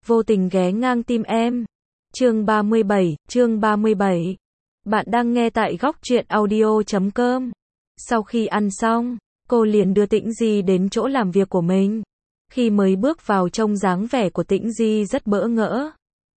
vô tình ghé ngang tim em. Chương 37. Bạn đang nghe tại góc truyện audio.com. Sau khi ăn xong, cô liền đưa Tĩnh Di đến chỗ làm việc của mình. Khi mới bước vào trông dáng vẻ của Tĩnh Di rất bỡ ngỡ.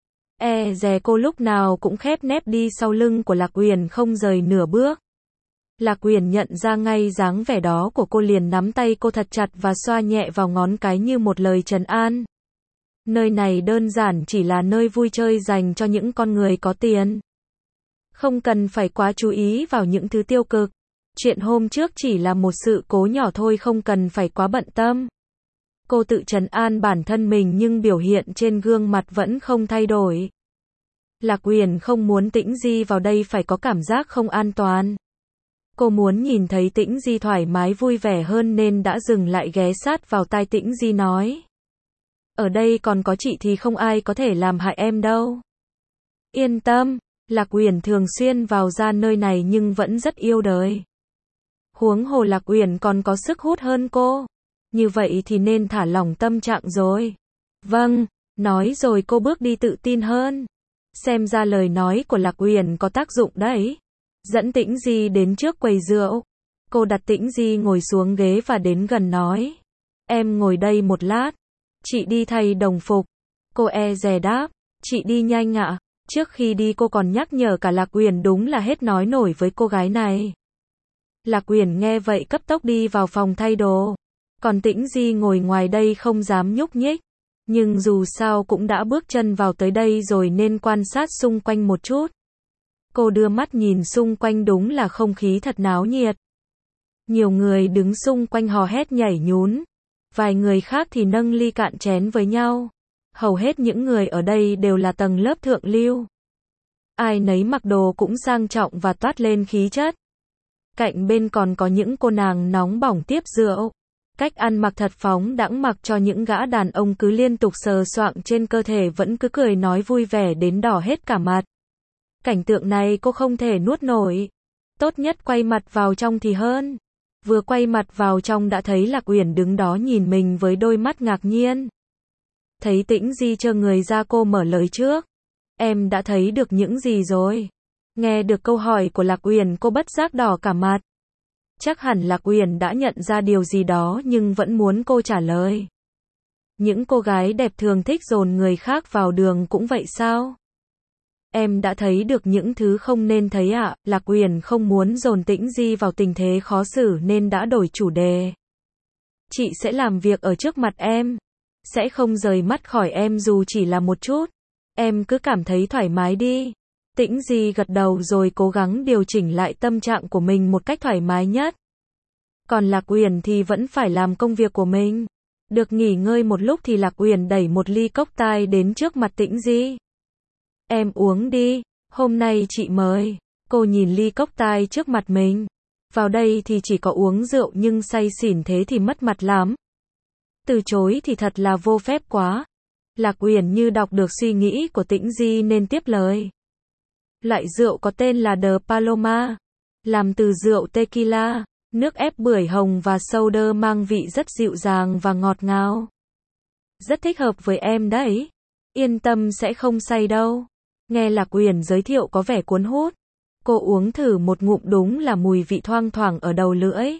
E dè cô lúc nào cũng khép nép đi sau lưng của Lạc Uyển không rời nửa bước. Lạc Uyển nhận ra ngay dáng vẻ đó của cô liền nắm tay cô thật chặt và xoa nhẹ vào ngón cái như một lời trấn an. Nơi này đơn giản chỉ là nơi vui chơi dành cho những con người có tiền. Không cần phải quá chú ý vào những thứ tiêu cực. Chuyện hôm trước chỉ là một sự cố nhỏ thôi, không cần phải quá bận tâm. Cô tự trấn an bản thân mình nhưng biểu hiện trên gương mặt vẫn không thay đổi. Lạc Uyển không muốn Tĩnh Di vào đây phải có cảm giác không an toàn. Cô muốn nhìn thấy Tĩnh Di thoải mái vui vẻ hơn nên đã dừng lại ghé sát vào tai Tĩnh Di nói. Ở đây còn có chị thì không ai có thể làm hại em đâu. Yên tâm, Lạc Uyển thường xuyên vào ra nơi này nhưng vẫn rất yêu đời. Huống hồ Lạc Uyển còn có sức hút hơn cô. Như vậy thì nên thả lỏng tâm trạng rồi. Vâng, nói rồi cô bước đi tự tin hơn. Xem ra lời nói của Lạc Uyển có tác dụng đấy. Dẫn Tĩnh Di đến trước quầy rượu. Cô đặt Tĩnh Di ngồi xuống ghế và đến gần nói. Em ngồi đây một lát. Chị đi thay đồng phục. Cô e dè đáp. Chị đi nhanh ạ. Trước khi đi cô còn nhắc nhở cả Lạc Uyển, đúng là hết nói nổi với cô gái này. Lạc Uyển nghe vậy cấp tốc đi vào phòng thay đồ. Còn Tĩnh Di ngồi ngoài đây không dám nhúc nhích. Nhưng dù sao cũng đã bước chân vào tới đây rồi nên quan sát xung quanh một chút. Cô đưa mắt nhìn xung quanh, đúng là không khí thật náo nhiệt. Nhiều người đứng xung quanh hò hét nhảy nhún. Vài người khác thì nâng ly cạn chén với nhau. Hầu hết những người ở đây đều là tầng lớp thượng lưu. Ai nấy mặc đồ cũng sang trọng và toát lên khí chất. Cạnh bên còn có những cô nàng nóng bỏng tiếp rượu. Cách ăn mặc thật phóng đãng, mặc cho những gã đàn ông cứ liên tục sờ soạng trên cơ thể vẫn cứ cười nói vui vẻ đến đỏ hết cả mặt. Cảnh tượng này cô không thể nuốt nổi. Tốt nhất quay mặt vào trong thì hơn. Vừa quay mặt vào trong đã thấy Lạc Uyển đứng đó nhìn mình với đôi mắt ngạc nhiên. Thấy Tĩnh Di trơ người ra, cô mở lời trước. Em đã thấy được những gì rồi? Nghe được câu hỏi của Lạc Uyển, cô bất giác đỏ cả mặt. Chắc hẳn Lạc Uyển đã nhận ra điều gì đó nhưng vẫn muốn cô trả lời. Những cô gái đẹp thường thích dồn người khác vào đường cũng vậy sao? Em đã thấy được những thứ không nên thấy ạ. Lạc Uyển không muốn dồn Tĩnh Di vào tình thế khó xử nên đã đổi chủ đề. Chị sẽ làm việc ở trước mặt em. Sẽ không rời mắt khỏi em dù chỉ là một chút. Em cứ cảm thấy thoải mái đi. Tĩnh Di gật đầu rồi cố gắng điều chỉnh lại tâm trạng của mình một cách thoải mái nhất. Còn Lạc Uyển thì vẫn phải làm công việc của mình. Được nghỉ ngơi một lúc thì Lạc Uyển đẩy một ly cốc tai đến trước mặt Tĩnh Di. Em uống đi, hôm nay chị mời. Cô nhìn ly cốc tai trước mặt mình. Vào đây thì chỉ có uống rượu nhưng say xỉn thế thì mất mặt lắm. Từ chối thì thật là vô phép quá. Lạc Uyển như đọc được suy nghĩ của Tĩnh Di nên tiếp lời. Loại rượu có tên là The Paloma. Làm từ rượu tequila, nước ép bưởi hồng và soda, mang vị rất dịu dàng và ngọt ngào. Rất thích hợp với em đấy. Yên tâm sẽ không say đâu. Nghe Lạc Uyển giới thiệu có vẻ cuốn hút. Cô uống thử một ngụm, đúng là mùi vị thoang thoảng ở đầu lưỡi.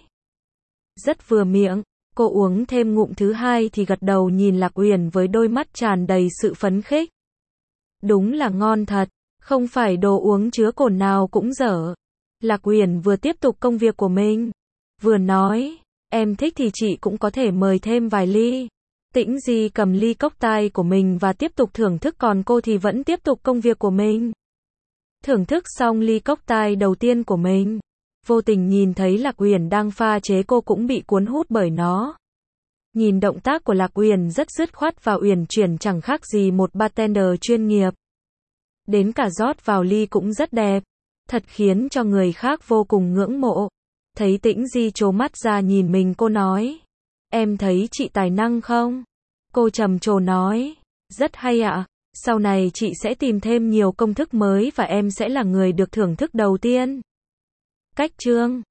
Rất vừa miệng. Cô uống thêm ngụm thứ hai thì gật đầu nhìn Lạc Uyển với đôi mắt tràn đầy sự phấn khích. Đúng là ngon thật. Không phải đồ uống chứa cồn nào cũng dở. Lạc Uyển vừa tiếp tục công việc của mình, vừa nói, em thích thì chị cũng có thể mời thêm vài ly. Tĩnh Di cầm ly cốc tai của mình và tiếp tục thưởng thức, còn cô thì vẫn tiếp tục công việc của mình. Thưởng thức xong ly cốc tai đầu tiên của mình, vô tình nhìn thấy Lạc Uyển đang pha chế, cô cũng bị cuốn hút bởi nó. Nhìn động tác của Lạc Uyển rất dứt khoát và uyển chuyển, chẳng khác gì một bartender chuyên nghiệp. Đến cả rót vào ly cũng rất đẹp, thật khiến cho người khác vô cùng ngưỡng mộ. Thấy Tĩnh Di trố mắt ra nhìn mình, cô nói, em thấy chị tài năng không? Cô trầm trồ nói, rất hay ạ. Sau này chị sẽ tìm thêm nhiều công thức mới và em sẽ là người được thưởng thức đầu tiên. Cách chương